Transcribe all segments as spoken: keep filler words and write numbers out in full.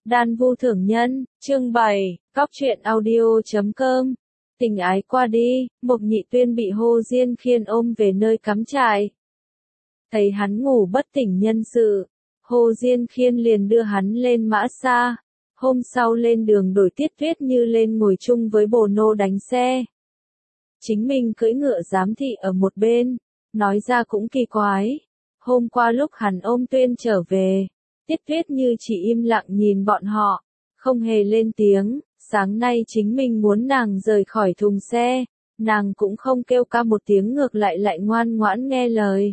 Đan Vu Thưởng Nhân, chương bảy, Cóc Truyện Audio chấm com. Tình ái qua đi, Mộc Nhị Tuyên bị Hồ Diên Khiên ôm về nơi cắm trại. Thấy hắn ngủ bất tỉnh nhân sự, Hồ Diên Khiên liền đưa hắn lên mã xa. Hôm sau lên đường đổi Tiết Tuyết Như lên ngồi chung với Bồ Nô đánh xe. Chính mình cưỡi ngựa giám thị ở một bên, nói ra cũng kỳ quái. Hôm qua lúc hắn ôm Tuyên trở về, Tiết Tuyết Như chỉ im lặng nhìn bọn họ, không hề lên tiếng. Sáng nay chính mình muốn nàng rời khỏi thùng xe, nàng cũng không kêu ca một tiếng, ngược lại lại ngoan ngoãn nghe lời.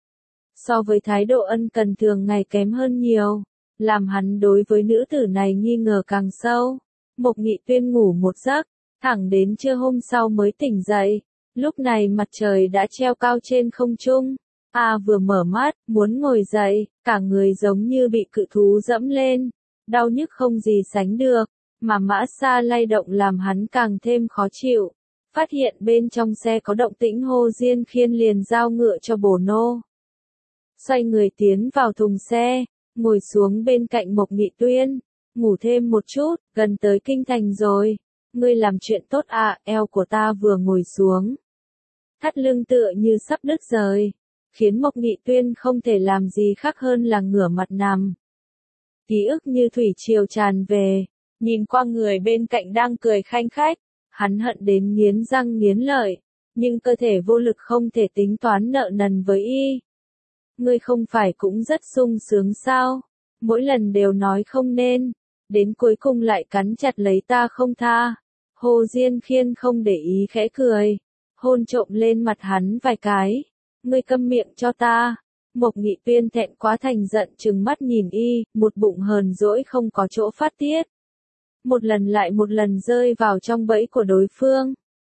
So với thái độ ân cần thường ngày kém hơn nhiều, làm hắn đối với nữ tử này nghi ngờ càng sâu. Mộc Nhị Tuyên ngủ một giấc, thẳng đến trưa hôm sau mới tỉnh dậy. Lúc này mặt trời đã treo cao trên không trung. A vừa mở mắt, muốn ngồi dậy, cả người giống như bị cự thú dẫm lên, đau nhức không gì sánh được, mà mã xa lay động làm hắn càng thêm khó chịu. Phát hiện bên trong xe có động tĩnh, Hồ Diên Khiên liền giao ngựa cho Bồ Nô. Xoay người tiến vào thùng xe, ngồi xuống bên cạnh Mộc Nhị Tuyên, ngủ thêm một chút, gần tới kinh thành rồi. Ngươi làm chuyện tốt à, eo của ta vừa ngồi xuống. Thắt lưng tựa như sắp đứt rời, khiến Mộc Nhị Tuyên không thể làm gì khác hơn là ngửa mặt nằm. Ký ức như thủy triều tràn về, nhìn qua người bên cạnh đang cười khanh khách, hắn hận đến nghiến răng nghiến lợi, nhưng cơ thể vô lực không thể tính toán nợ nần với y. Ngươi không phải cũng rất sung sướng sao? Mỗi lần đều nói không nên, đến cuối cùng lại cắn chặt lấy ta không tha. Hồ Diên Khiên không để ý khẽ cười, hôn trộm lên mặt hắn vài cái. Ngươi câm miệng cho ta. Mộc Nhị Tuyên thẹn quá thành giận trừng mắt nhìn y, một bụng hờn dỗi không có chỗ phát tiết. Một lần lại một lần rơi vào trong bẫy của đối phương.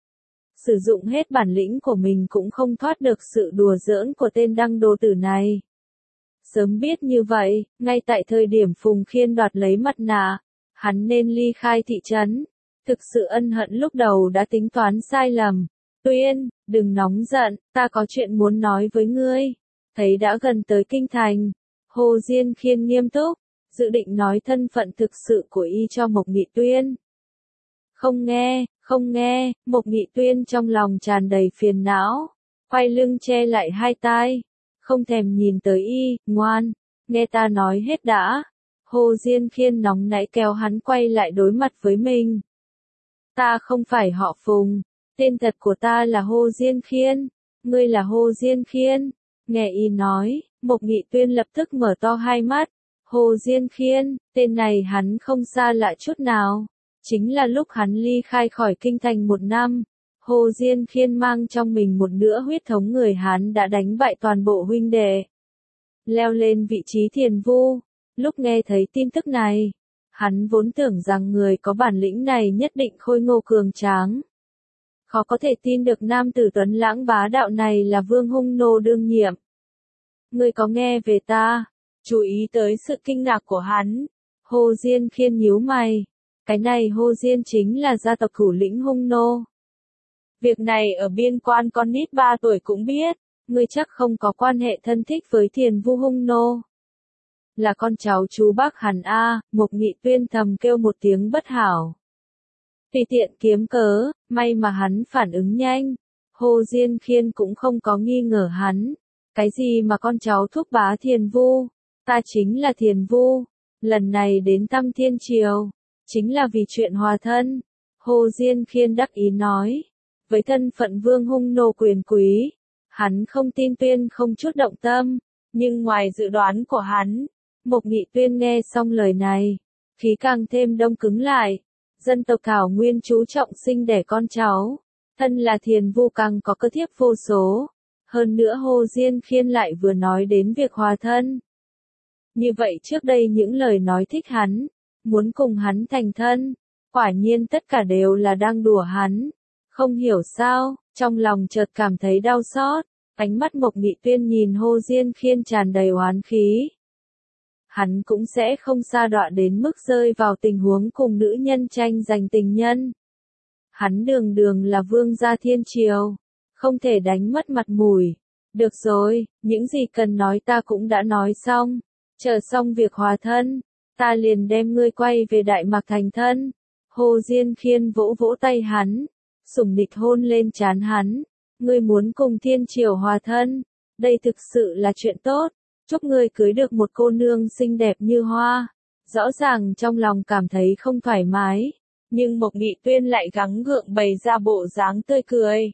Sử dụng hết bản lĩnh của mình cũng không thoát được sự đùa giỡn của tên đăng đồ tử này. Sớm biết như vậy, ngay tại thời điểm Phùng Khiên đoạt lấy mặt nạ, hắn nên ly khai thị trấn. Thực sự ân hận lúc đầu đã tính toán sai lầm. Tuyên, đừng nóng giận, ta có chuyện muốn nói với ngươi. Thấy đã gần tới kinh thành, Hồ Diên Khiên nghiêm túc, dự định nói thân phận thực sự của y cho Mộc Nhị Tuyên. Không nghe, không nghe, Mộc Nhị Tuyên trong lòng tràn đầy phiền não, quay lưng che lại hai tai, không thèm nhìn tới y. Ngoan, nghe ta nói hết đã. Hồ Diên Khiên nóng nảy kéo hắn quay lại đối mặt với mình. Ta không phải họ Phùng, tên thật của ta là Hồ Diên Khiên, ngươi là Hồ Diên Khiên. Nghe y nói, Mộc Nhị Tuyên lập tức mở to hai mắt. Hồ Diên Khiên, tên này hắn không xa lạ chút nào. Chính là lúc hắn ly khai khỏi kinh thành một năm, Hồ Diên Khiên mang trong mình một nửa huyết thống người Hán đã đánh bại toàn bộ huynh đệ, leo lên vị trí thiền vu. Lúc nghe thấy tin tức này, hắn vốn tưởng rằng người có bản lĩnh này nhất định khôi ngô cường tráng. Khó có thể tin được nam tử tuấn lãng bá đạo này là Vương Hung Nô đương nhiệm. Ngươi có nghe về ta? Chú ý tới sự kinh ngạc của hắn, Hồ Diên Khiên nhíu mày. Cái này Hồ Diên chính là gia tộc thủ lĩnh Hung Nô. Việc này ở biên quan con nít ba tuổi cũng biết, ngươi chắc không có quan hệ thân thích với thiền vu Hung Nô. Là con cháu chú bác hẳn a. Mộc Nhị Tuyên thầm kêu một tiếng bất hảo. Tùy tiện kiếm cớ, may mà hắn phản ứng nhanh. Hồ Diên Khiên cũng không có nghi ngờ hắn. Cái gì mà con cháu thúc bá thiền vu? Ta chính là thiền vu. Lần này đến thăm thiên triều, chính là vì chuyện hòa thân. Hồ Diên Khiên đắc ý nói. Với thân phận Vương Hung Nô quyền quý, hắn không tin Tuyên không chút động tâm. Nhưng ngoài dự đoán của hắn, Mộc Nhị Tuyên nghe xong lời này, khí càng thêm đông cứng lại. Dân tộc Thảo Nguyên chú trọng sinh đẻ con cháu, thân là thiền vu càng có cơ thiếp vô số. Hơn nữa Hồ Diên Khiên lại vừa nói đến việc hòa thân. Như vậy trước đây những lời nói thích hắn, muốn cùng hắn thành thân, quả nhiên tất cả đều là đang đùa hắn. Không hiểu sao, trong lòng chợt cảm thấy đau xót, ánh mắt Mộc Nhị Tuyên nhìn Hồ Diên Khiên tràn đầy oán khí. Hắn cũng sẽ không sa đọa đến mức rơi vào tình huống cùng nữ nhân tranh giành tình nhân. Hắn đường đường là vương gia thiên triều, không thể đánh mất mặt mũi. Được rồi, những gì cần nói ta cũng đã nói xong, chờ xong việc hòa thân, ta liền đem ngươi quay về Đại Mạc thành thân. Hồ Diên Khiên vỗ vỗ tay hắn, sủng nịch hôn lên trán hắn. Ngươi muốn cùng thiên triều hòa thân, đây thực sự là chuyện tốt. Chúc ngươi cưới được một cô nương xinh đẹp như hoa. Rõ ràng trong lòng cảm thấy không thoải mái, nhưng Mộc Nghị Tuyên lại gắng gượng bày ra bộ dáng tươi cười.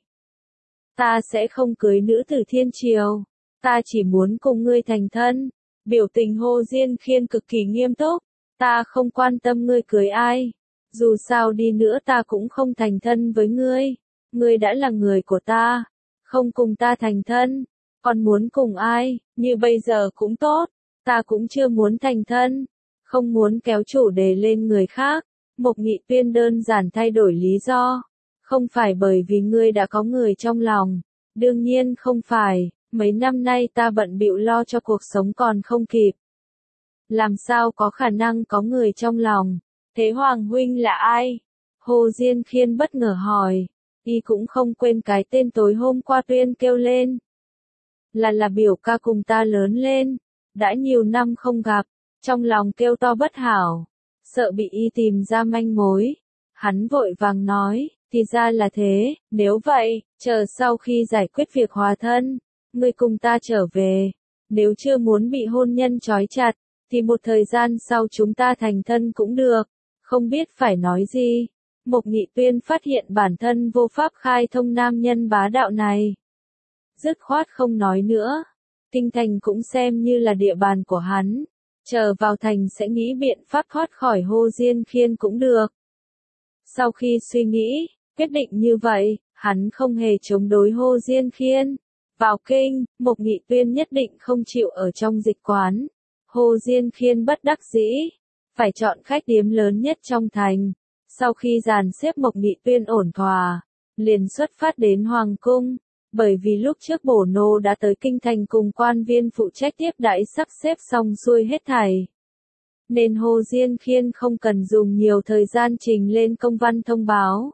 Ta sẽ không cưới nữ tử thiên triều, ta chỉ muốn cùng ngươi thành thân. Biểu tình Hồ Diên Khiên cực kỳ nghiêm túc, ta không quan tâm ngươi cưới ai, dù sao đi nữa ta cũng không thành thân với ngươi, ngươi đã là người của ta, không cùng ta thành thân, còn muốn cùng ai, như bây giờ cũng tốt, ta cũng chưa muốn thành thân, không muốn kéo chủ đề lên người khác. Mộc Nghị Tuyên đơn giản thay đổi lý do, không phải bởi vì ngươi đã có người trong lòng, đương nhiên không phải. Mấy năm nay ta bận bịu lo cho cuộc sống còn không kịp. Làm sao có khả năng có người trong lòng? Thế Hoàng huynh là ai? Hồ Diên Khiên bất ngờ hỏi. Y cũng không quên cái tên tối hôm qua Tuyên kêu lên. Là là biểu ca cùng ta lớn lên. Đã nhiều năm không gặp. Trong lòng kêu to bất hảo. Sợ bị y tìm ra manh mối. Hắn vội vàng nói. Thì ra là thế. Nếu vậy, chờ sau khi giải quyết việc hòa thân, ngươi cùng ta trở về, nếu chưa muốn bị hôn nhân trói chặt, thì một thời gian sau chúng ta thành thân cũng được, không biết phải nói gì. Mộc Nghị Tuyên phát hiện bản thân vô pháp khai thông nam nhân bá đạo này. Dứt khoát không nói nữa, Kinh Thành cũng xem như là địa bàn của hắn, chờ vào thành sẽ nghĩ biện pháp thoát khỏi Hồ Diên Khiên cũng được. Sau khi suy nghĩ, quyết định như vậy, hắn không hề chống đối Hồ Diên Khiên. Vào kinh, Mộc Nghị Tuyên nhất định không chịu ở trong dịch quán. Hồ Diên Khiên bất đắc dĩ, phải chọn khách điếm lớn nhất trong thành. Sau khi dàn xếp Mộc Nghị Tuyên ổn thỏa, liền xuất phát đến Hoàng cung. Bởi vì lúc trước bổ nô đã tới kinh thành cùng quan viên phụ trách tiếp đãi sắp xếp xong xuôi hết thảy, nên Hồ Diên Khiên không cần dùng nhiều thời gian trình lên công văn thông báo.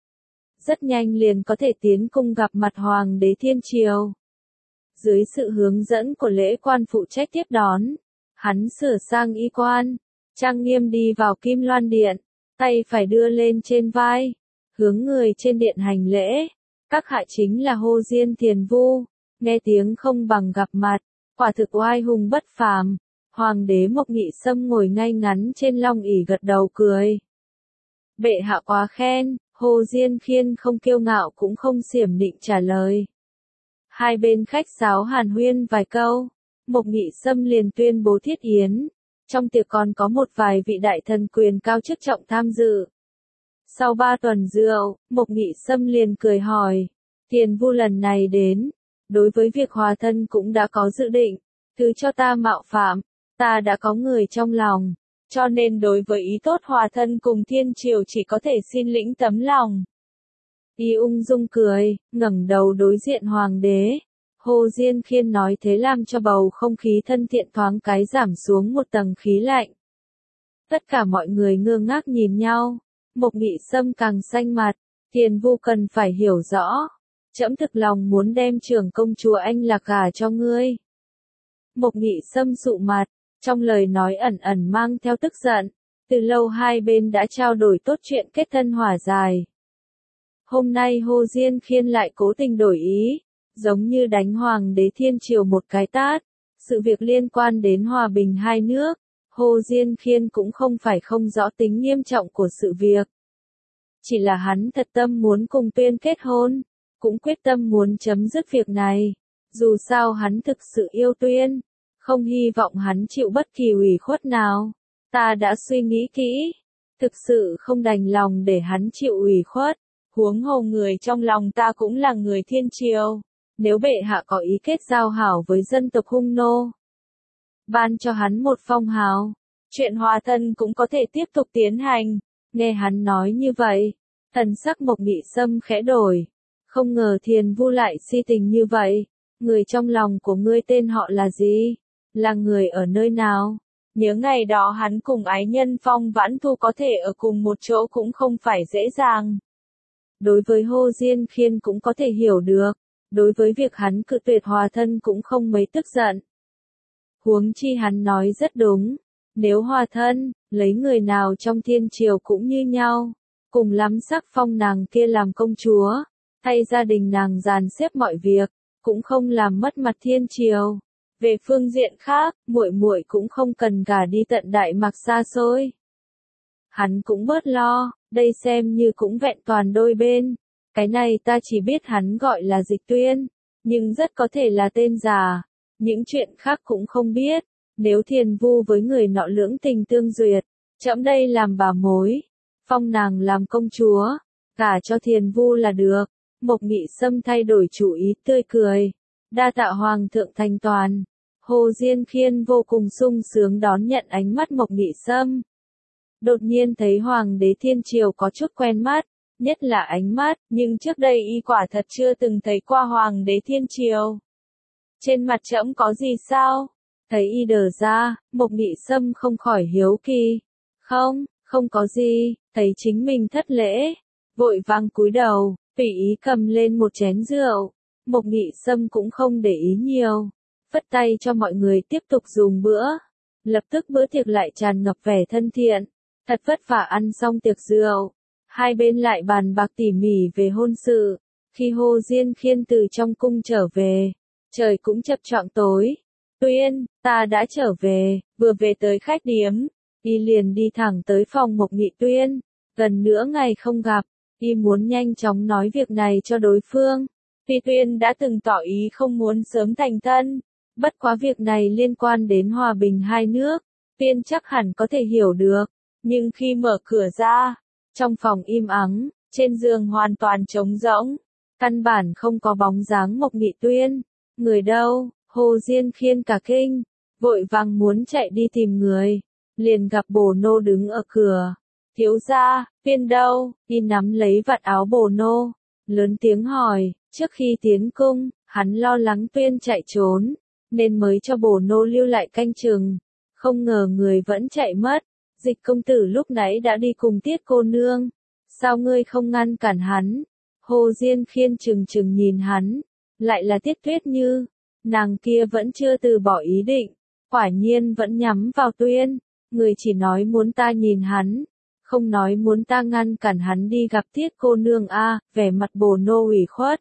Rất nhanh liền có thể tiến cung gặp mặt Hoàng đế thiên triều. Dưới sự hướng dẫn của lễ quan phụ trách tiếp đón, hắn sửa sang y quan, trang nghiêm đi vào Kim Loan Điện, tay phải đưa lên trên vai, hướng người trên điện hành lễ. Các hạ chính là Hồ Diên Thiền Vu, nghe tiếng không bằng gặp mặt, quả thực oai hùng bất phàm. Hoàng đế Mộc Nghị Sâm ngồi ngay ngắn trên long ỷ gật đầu cười. Bệ hạ quá khen. Hồ Diên Khiên không kiêu ngạo cũng không xiểm nịnh trả lời. Hai bên khách sáo hàn huyên vài câu, Mộc Nghị Sâm liền tuyên bố thiết yến. Trong tiệc còn có một vài vị đại thần quyền cao chức trọng tham dự. Sau ba tuần rượu, Mộc Nghị Sâm liền cười hỏi, Thiền Vu lần này đến, đối với việc hòa thân cũng đã có dự định, thứ cho ta mạo phạm, ta đã có người trong lòng. Cho nên đối với ý tốt hòa thân cùng thiên triều chỉ có thể xin lĩnh tấm lòng. Y ung dung cười, ngẩng đầu đối diện hoàng đế. Hồ Diên Khiên nói thế làm cho bầu không khí thân thiện thoáng cái giảm xuống một tầng khí lạnh. Tất cả mọi người ngơ ngác nhìn nhau. Mộc Nghị Sâm càng xanh mặt. Thiền Vu cần phải hiểu rõ. Trẫm thực lòng muốn đem trưởng công chúa Anh Lạc gả cho ngươi. Mộc Nghị Sâm sụ mặt. Trong lời nói ẩn ẩn mang theo tức giận, từ lâu hai bên đã trao đổi tốt chuyện kết thân hòa giải. Hôm nay Hồ Diên Khiên lại cố tình đổi ý, giống như đánh Hoàng đế thiên triều một cái tát. Sự việc liên quan đến hòa bình hai nước, Hồ Diên Khiên cũng không phải không rõ tính nghiêm trọng của sự việc. Chỉ là hắn thật tâm muốn cùng Tuyên kết hôn, cũng quyết tâm muốn chấm dứt việc này. Dù sao hắn thực sự yêu Tuyên. Không hy vọng hắn chịu bất kỳ ủy khuất nào. Ta đã suy nghĩ kỹ, thực sự không đành lòng để hắn chịu ủy khuất. Huống hồ người trong lòng ta cũng là người thiên triều. Nếu bệ hạ có ý kết giao hảo với dân tộc Hung nô, ban cho hắn một phong hào, chuyện hòa thân cũng có thể tiếp tục tiến hành. Nghe hắn nói như vậy, thần sắc Mộc Nghị Sâm khẽ đổi. Không ngờ Thiền Vu lại si tình như vậy. Người trong lòng của ngươi tên họ là gì? Là người ở nơi nào? Nhớ ngày đó hắn cùng ái nhân Phong Vãn Thu có thể ở cùng một chỗ cũng không phải dễ dàng. Đối với Hồ Diên Khiên cũng có thể hiểu được, đối với việc hắn cự tuyệt hòa thân cũng không mấy tức giận. Huống chi hắn nói rất đúng, Nếu hòa thân, lấy người nào trong thiên triều cũng như nhau, cùng lắm sắc phong nàng kia làm công chúa, thay gia đình nàng dàn xếp mọi việc, cũng không làm mất mặt thiên triều. Về phương diện khác, muội muội cũng không cần gả đi tận Đại Mạc xa xôi. Hắn cũng bớt lo, đây xem như cũng vẹn toàn đôi bên. Cái này ta chỉ biết hắn gọi là Dịch Tuyên, nhưng rất có thể là tên giả. Những chuyện khác cũng không biết. Nếu Thiền Vu với người nọ lưỡng tình tương duyệt, trẫm đây làm bà mối, phong nàng làm công chúa, gả cho Thiền Vu là được. Mộc Nghị Sâm thay đổi chủ ý tươi cười. Đa tạ Hoàng thượng thành toàn. Hồ Diên Khiên vô cùng sung sướng đón nhận ánh mắt Mộc Nghị Sâm. Đột nhiên thấy Hoàng đế thiên triều có chút quen mắt, nhất là ánh mắt, nhưng trước đây y quả thật chưa từng thấy qua Hoàng đế thiên triều. Trên mặt trẫm có gì sao? Thấy y đờ ra, Mộc Nghị Sâm không khỏi hiếu kỳ. Không, không có gì, thấy chính mình thất lễ. Vội vàng cúi đầu, tùy ý cầm lên một chén rượu. Mộc Nghị Sâm cũng không để ý nhiều, phất tay cho mọi người tiếp tục dùng bữa. Lập tức bữa tiệc lại tràn ngập vẻ thân thiện. Thật vất vả ăn xong tiệc rượu, hai bên lại bàn bạc tỉ mỉ về hôn sự. Khi Hồ Diên Khiên từ trong cung trở về, trời cũng chập choạng tối. Tuyên, ta đã trở về, vừa về tới khách điếm, y liền đi thẳng tới phòng Mộc Nghị Tuyên. Gần nửa ngày không gặp, y muốn nhanh chóng nói việc này cho đối phương. Tuy Tuyên đã từng tỏ ý không muốn sớm thành thân, bất quá việc này liên quan đến hòa bình hai nước, Tuyên chắc hẳn có thể hiểu được. Nhưng khi mở cửa ra, trong phòng im ắng, trên giường hoàn toàn trống rỗng, căn bản không có bóng dáng Mộc Nghị Tuyên. Người đâu? Hồ Diên Khiên cả kinh, vội vàng muốn chạy đi tìm người, liền gặp Bồ Nô đứng ở cửa. Thiếu gia, Tuyên đâu? Y nắm lấy vạt áo Bồ Nô, lớn tiếng hỏi. Trước khi tiến cung, hắn lo lắng Tuyên chạy trốn, nên mới cho Bồ Nô lưu lại canh chừng. Không ngờ người vẫn chạy mất. Dịch công tử lúc nãy đã đi cùng Tiết cô nương, sao ngươi không ngăn cản hắn? Hồ Diên Khiên trừng trừng nhìn hắn, lại là Tiết Tuyết Như, nàng kia vẫn chưa từ bỏ ý định, quả nhiên vẫn nhắm vào Tuyên. Người chỉ nói muốn ta nhìn hắn, không nói muốn ta ngăn cản hắn đi gặp Tiết cô nương a. À, vẻ mặt Bồ Nô ủy khuất.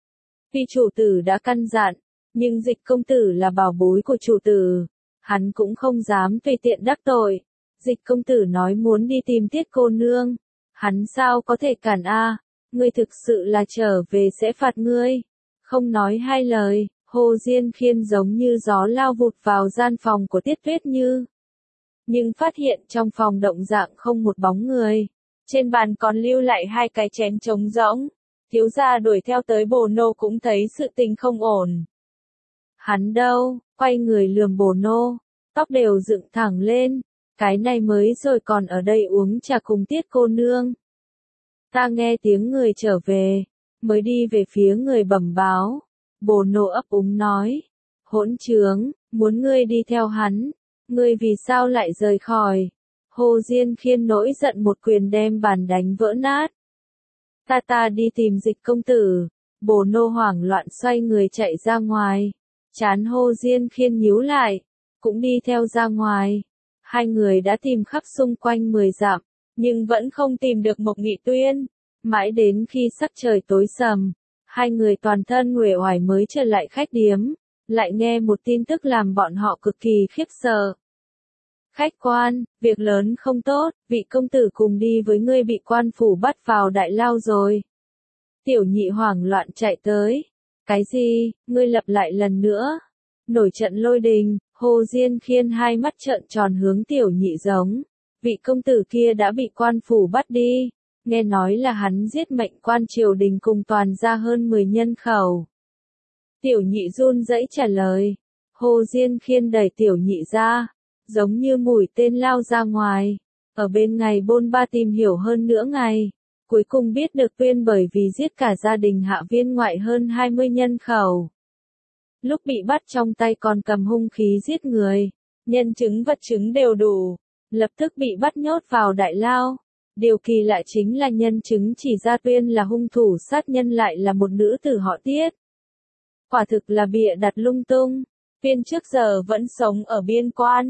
Tuy chủ tử đã căn dặn, nhưng Dịch công tử là bảo bối của chủ tử, hắn cũng không dám tùy tiện đắc tội. Dịch công tử nói muốn đi tìm Tiết cô nương, hắn sao có thể cản a? À? Ngươi thực sự là trở về sẽ phạt ngươi. Không nói hai lời, Hồ Diên Khiên giống như gió lao vụt vào gian phòng của Tiết Tuyết Như. Nhưng phát hiện trong phòng động dạng không một bóng người, trên bàn còn lưu lại hai cái chén trống rỗng. Thiếu gia đuổi theo tới Bồ Nô cũng thấy sự tình không ổn. Hắn đâu? Quay người lườm Bồ Nô, tóc đều dựng thẳng lên. Cái này mới rồi còn ở đây uống trà cùng Tiết cô nương. Ta nghe tiếng người trở về, mới đi về phía người bẩm báo. Bồ Nô ấp úng nói, hỗn trướng, muốn ngươi đi theo hắn, ngươi vì sao lại rời khỏi? Hồ Diên Khiên nổi giận một quyền đem bàn đánh vỡ nát. Ta ta đi tìm Dịch công tử. Bồ Nô hoảng loạn xoay người chạy ra ngoài. Trán Hồ Diên Khiên nhíu lại, cũng đi theo ra ngoài. Hai người đã tìm khắp xung quanh mười dặm, nhưng vẫn không tìm được Mộc Nghị Tuyên. Mãi đến khi sắc trời tối sầm, hai người toàn thân uể oải mới trở lại khách điếm, lại nghe một tin tức làm bọn họ cực kỳ khiếp sợ. Khách quan, việc lớn không tốt, vị công tử cùng đi với ngươi bị quan phủ bắt vào đại lao rồi. Tiểu Nhị hoảng loạn chạy tới. Cái gì? Ngươi lặp lại lần nữa. Nổi trận lôi đình. Hồ Diên Khiên hai mắt trợn tròn hướng Tiểu Nhị giống. Vị công tử kia đã bị quan phủ bắt đi. Nghe nói là hắn giết mệnh quan triều đình cùng toàn ra hơn mười nhân khẩu. Tiểu Nhị run rẩy trả lời. Hồ Diên Khiên đẩy Tiểu Nhị ra, giống như mũi tên lao ra ngoài. Ở bên ngày bôn ba tìm hiểu hơn nửa ngày, cuối cùng biết được Tuyên bởi vì giết cả gia đình Hạ Viên ngoại hơn hai mươi nhân khẩu. Lúc bị bắt trong tay còn cầm hung khí giết người, nhân chứng vật chứng đều đủ, lập tức bị bắt nhốt vào đại lao. Điều kỳ lạ chính là nhân chứng chỉ ra Tuyên là hung thủ sát nhân lại là một nữ tử họ Tiết. Quả thực là bịa đặt lung tung. Tuyên trước giờ vẫn sống ở biên quan,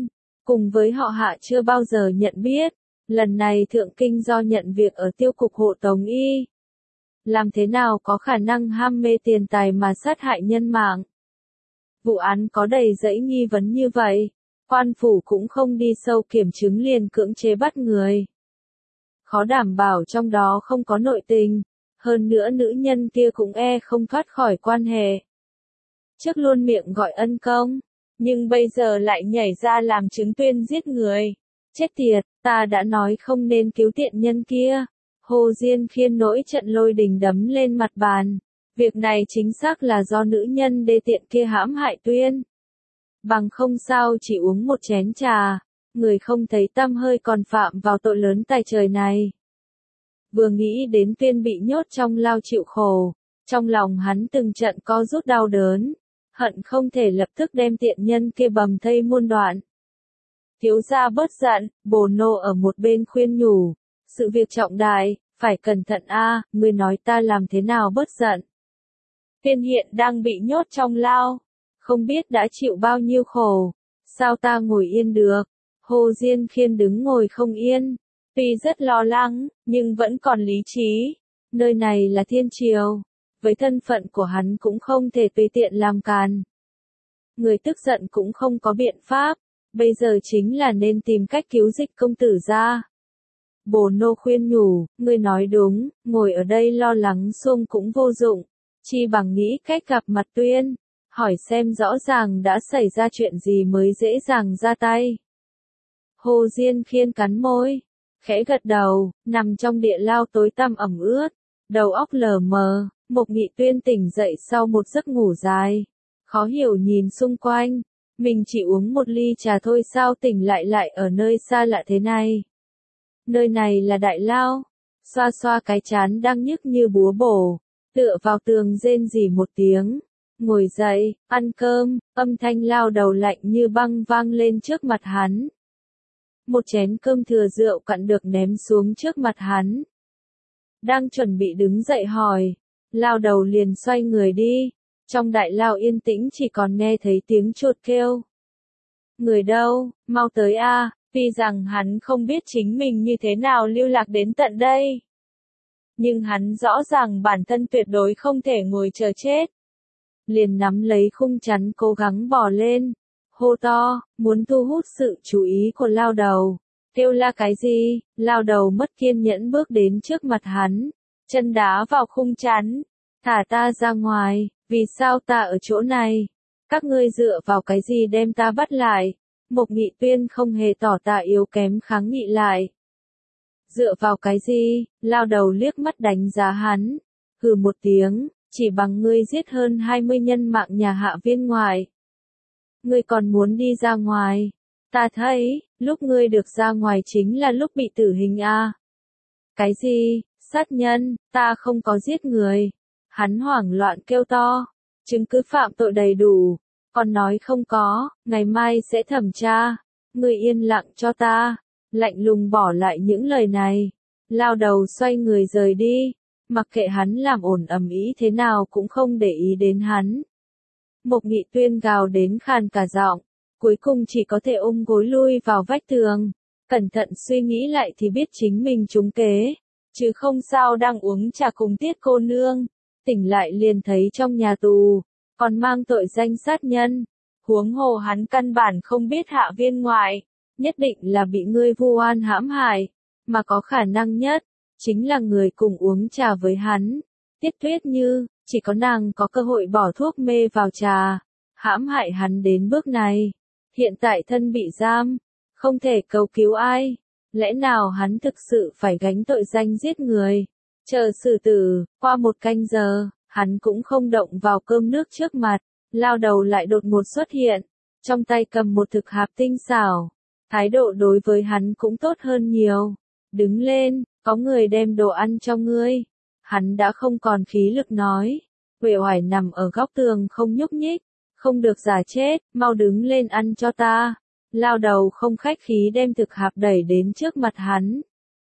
cùng với họ Hạ chưa bao giờ nhận biết, lần này thượng kinh do nhận việc ở tiêu cục hộ tống y. Làm thế nào có khả năng ham mê tiền tài mà sát hại nhân mạng? Vụ án có đầy dẫy nghi vấn như vậy, quan phủ cũng không đi sâu kiểm chứng liền cưỡng chế bắt người. Khó đảm bảo trong đó không có nội tình, hơn nữa nữ nhân kia cũng e không thoát khỏi quan hệ. Trước luôn miệng gọi ân công, nhưng bây giờ lại nhảy ra làm chứng tuyên giết người. Chết tiệt, ta đã nói không nên cứu tiện nhân kia. Hồ Diên Khiên nổi trận lôi đình đấm lên mặt bàn. Việc này chính xác là do nữ nhân đê tiện kia hãm hại Tuyên. Bằng không sao chỉ uống một chén trà, người không thấy tăm hơi còn phạm vào tội lớn tài trời này. Vừa nghĩ đến Tuyên bị nhốt trong lao chịu khổ, trong lòng hắn từng trận co rút đau đớn, hận không thể lập tức đem tiện nhân kia bầm thây muôn đoạn. Thiếu gia bớt giận, Bồ Nô ở một bên khuyên nhủ, sự việc trọng đại, phải cẩn thận a, ngươi nói ta làm thế nào bớt giận. Tuyên hiện đang bị nhốt trong lao, không biết đã chịu bao nhiêu khổ, sao ta ngồi yên được. Hồ Diên Khiên đứng ngồi không yên, tuy rất lo lắng, nhưng vẫn còn lý trí. Nơi này là thiên triều, với thân phận của hắn cũng không thể tùy tiện làm càn. Người tức giận cũng không có biện pháp, bây giờ chính là nên tìm cách cứu Dịch công tử ra. Bồ Nô khuyên nhủ, ngươi nói đúng, ngồi ở đây lo lắng xung cũng vô dụng, chi bằng nghĩ cách gặp mặt Tuyên, hỏi xem rõ ràng đã xảy ra chuyện gì mới dễ dàng ra tay. Hồ Diên Khiên cắn môi, khẽ gật đầu, nằm trong địa lao tối tăm ẩm ướt, đầu óc lờ mờ. Mộc Nghị Tuyên tỉnh dậy sau một giấc ngủ dài, khó hiểu nhìn xung quanh, mình chỉ uống một ly trà thôi sao tỉnh lại lại ở nơi xa lạ thế này. Nơi này là đại lao, xoa xoa cái trán đang nhức như búa bổ, tựa vào tường rên rỉ một tiếng, ngồi dậy, ăn cơm, âm thanh lao đầu lạnh như băng vang lên trước mặt hắn. Một chén cơm thừa rượu cạn được ném xuống trước mặt hắn. Đang chuẩn bị đứng dậy hỏi, lao đầu liền xoay người đi, trong đại lao yên tĩnh chỉ còn nghe thấy tiếng chuột kêu. Người đâu, mau tới a, tuy rằng hắn không biết chính mình như thế nào lưu lạc đến tận đây. Nhưng hắn rõ ràng bản thân tuyệt đối không thể ngồi chờ chết. Liền nắm lấy khung chắn cố gắng bò lên, hô to, muốn thu hút sự chú ý của lao đầu. Kêu la cái gì, lao đầu mất kiên nhẫn bước đến trước mặt hắn. Chân đá vào khung chắn, thả ta ra ngoài, vì sao ta ở chỗ này? Các ngươi dựa vào cái gì đem ta bắt lại? Mộc Nghị Tuyên không hề tỏ tạ yếu kém kháng nghị lại. Dựa vào cái gì? Lao đầu liếc mắt đánh giá hắn, hừ một tiếng, chỉ bằng ngươi giết hơn hai mươi nhân mạng nhà Hạ Viên ngoại. Ngươi còn muốn đi ra ngoài? Ta thấy, lúc ngươi được ra ngoài chính là lúc bị tử hình a. Cái gì? Sát nhân, ta không có giết người. Hắn hoảng loạn kêu to, chứng cứ phạm tội đầy đủ, còn nói không có, ngày mai sẽ thẩm tra. Ngươi yên lặng cho ta. Lạnh lùng bỏ lại những lời này, lao đầu xoay người rời đi, mặc kệ hắn làm ồn ầm ĩ thế nào cũng không để ý đến hắn. Mộc Nghị Tuyên gào đến khàn cả giọng, cuối cùng chỉ có thể ôm gối lui vào vách tường, cẩn thận suy nghĩ lại thì biết chính mình trúng kế, chứ không sao đang uống trà cùng Tiết cô nương, tỉnh lại liền thấy trong nhà tù, còn mang tội danh sát nhân, huống hồ hắn căn bản không biết Hạ Viên ngoại, nhất định là bị ngươi vu oan hãm hại, mà có khả năng nhất, chính là người cùng uống trà với hắn. Tiết Tuyết Như, chỉ có nàng có cơ hội bỏ thuốc mê vào trà, hãm hại hắn đến bước này. Hiện tại thân bị giam, không thể cầu cứu ai, lẽ nào hắn thực sự phải gánh tội danh giết người? Chờ xử tử, qua một canh giờ, hắn cũng không động vào cơm nước trước mặt, lao đầu lại đột ngột xuất hiện, trong tay cầm một thực hạp tinh xảo, thái độ đối với hắn cũng tốt hơn nhiều. Đứng lên, có người đem đồ ăn cho ngươi. Hắn đã không còn khí lực nói, uể oải nằm ở góc tường không nhúc nhích, không được giả chết, mau đứng lên ăn cho ta. Lao đầu không khách khí đem thực hạp đẩy đến trước mặt hắn.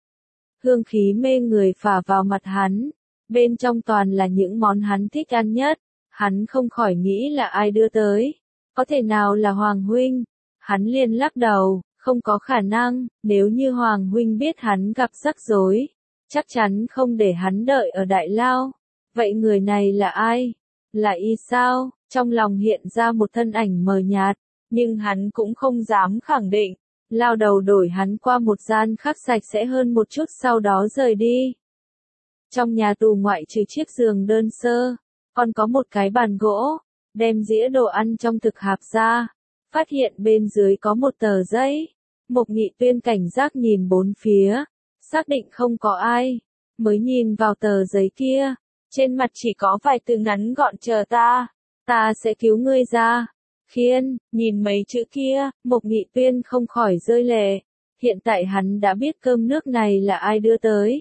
Hương khí mê người phả vào mặt hắn, bên trong toàn là những món hắn thích ăn nhất, hắn không khỏi nghĩ là ai đưa tới, có thể nào là Hoàng huynh, hắn liền lắc đầu, Không có khả năng, nếu như Hoàng huynh biết hắn gặp rắc rối, chắc chắn không để hắn đợi ở Đại Lao. Vậy người này là ai? Là y sao? Trong lòng hiện ra một thân ảnh mờ nhạt, nhưng hắn cũng không dám khẳng định. Lao đầu đổi hắn qua một gian khác sạch sẽ hơn một chút sau đó rời đi. Trong nhà tù ngoại trừ chiếc giường đơn sơ, còn có một cái bàn gỗ, đem dĩa đồ ăn trong thực hạp ra, phát hiện bên dưới có một tờ giấy. Mộc Nhị Tuyên cảnh giác nhìn bốn phía, xác định không có ai, mới nhìn vào tờ giấy kia, trên mặt chỉ có vài từ ngắn gọn chờ ta, ta sẽ cứu ngươi ra. Khiên, nhìn mấy chữ kia, Mộc Nhị Tuyên không khỏi rơi lệ, hiện tại hắn đã biết cơm nước này là ai đưa tới.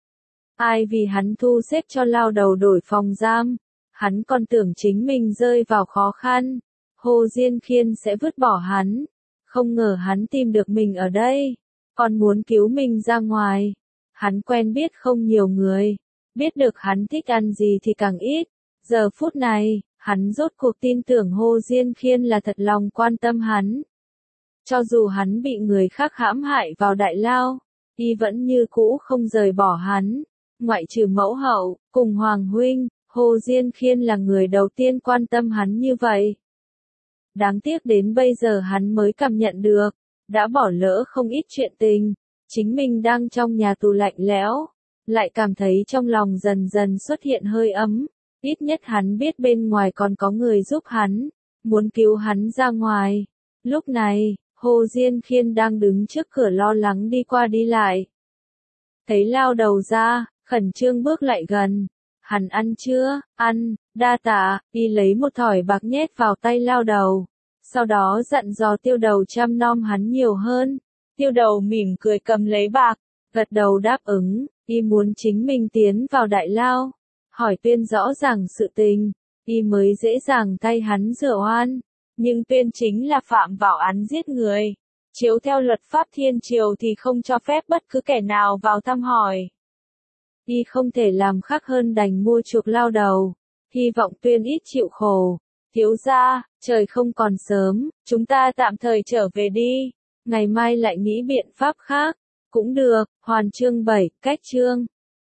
Ai vì hắn thu xếp cho lao đầu đổi phòng giam, hắn còn tưởng chính mình rơi vào khó khăn, Hồ Diên Khiên sẽ vứt bỏ hắn, không ngờ hắn tìm được mình ở đây, còn muốn cứu mình ra ngoài. Hắn quen biết không nhiều người, biết được hắn thích ăn gì thì càng ít, giờ phút này, hắn rốt cuộc tin tưởng Hồ Diên Khiên là thật lòng quan tâm hắn. Cho dù hắn bị người khác hãm hại vào Đại Lao, y vẫn như cũ không rời bỏ hắn. Ngoại trừ mẫu hậu, cùng Hoàng huynh, Hồ Diên Khiên là người đầu tiên quan tâm hắn như vậy. Đáng tiếc đến bây giờ hắn mới cảm nhận được, đã bỏ lỡ không ít chuyện tình, chính mình đang trong nhà tù lạnh lẽo, lại cảm thấy trong lòng dần dần xuất hiện hơi ấm, ít nhất hắn biết bên ngoài còn có người giúp hắn, muốn cứu hắn ra ngoài. Lúc này, Hồ Diên Khiên đang đứng trước cửa lo lắng đi qua đi lại. Thấy lao đầu ra, khẩn trương bước lại gần. Hắn ăn chưa? Ăn, đa tạ, y lấy một thỏi bạc nhét vào tay lao đầu. Sau đó dặn dò tiêu đầu chăm nom hắn nhiều hơn. Tiêu đầu mỉm cười cầm lấy bạc, gật đầu đáp ứng, y muốn chính mình tiến vào Đại Lao. Hỏi Tuyên rõ ràng sự tình, y mới dễ dàng thay hắn rửa oan. Nhưng Tuyên chính là phạm vào án giết người. Chiếu theo luật pháp thiên triều thì không cho phép bất cứ kẻ nào vào thăm hỏi. Y không thể làm khác hơn đành mua chuộc lao đầu, hy vọng Tuyên ít chịu khổ. Thiếu gia, trời không còn sớm, chúng ta tạm thời trở về đi, ngày mai lại nghĩ biện pháp khác. Cũng được. Hoàn chương bảy, cách chương.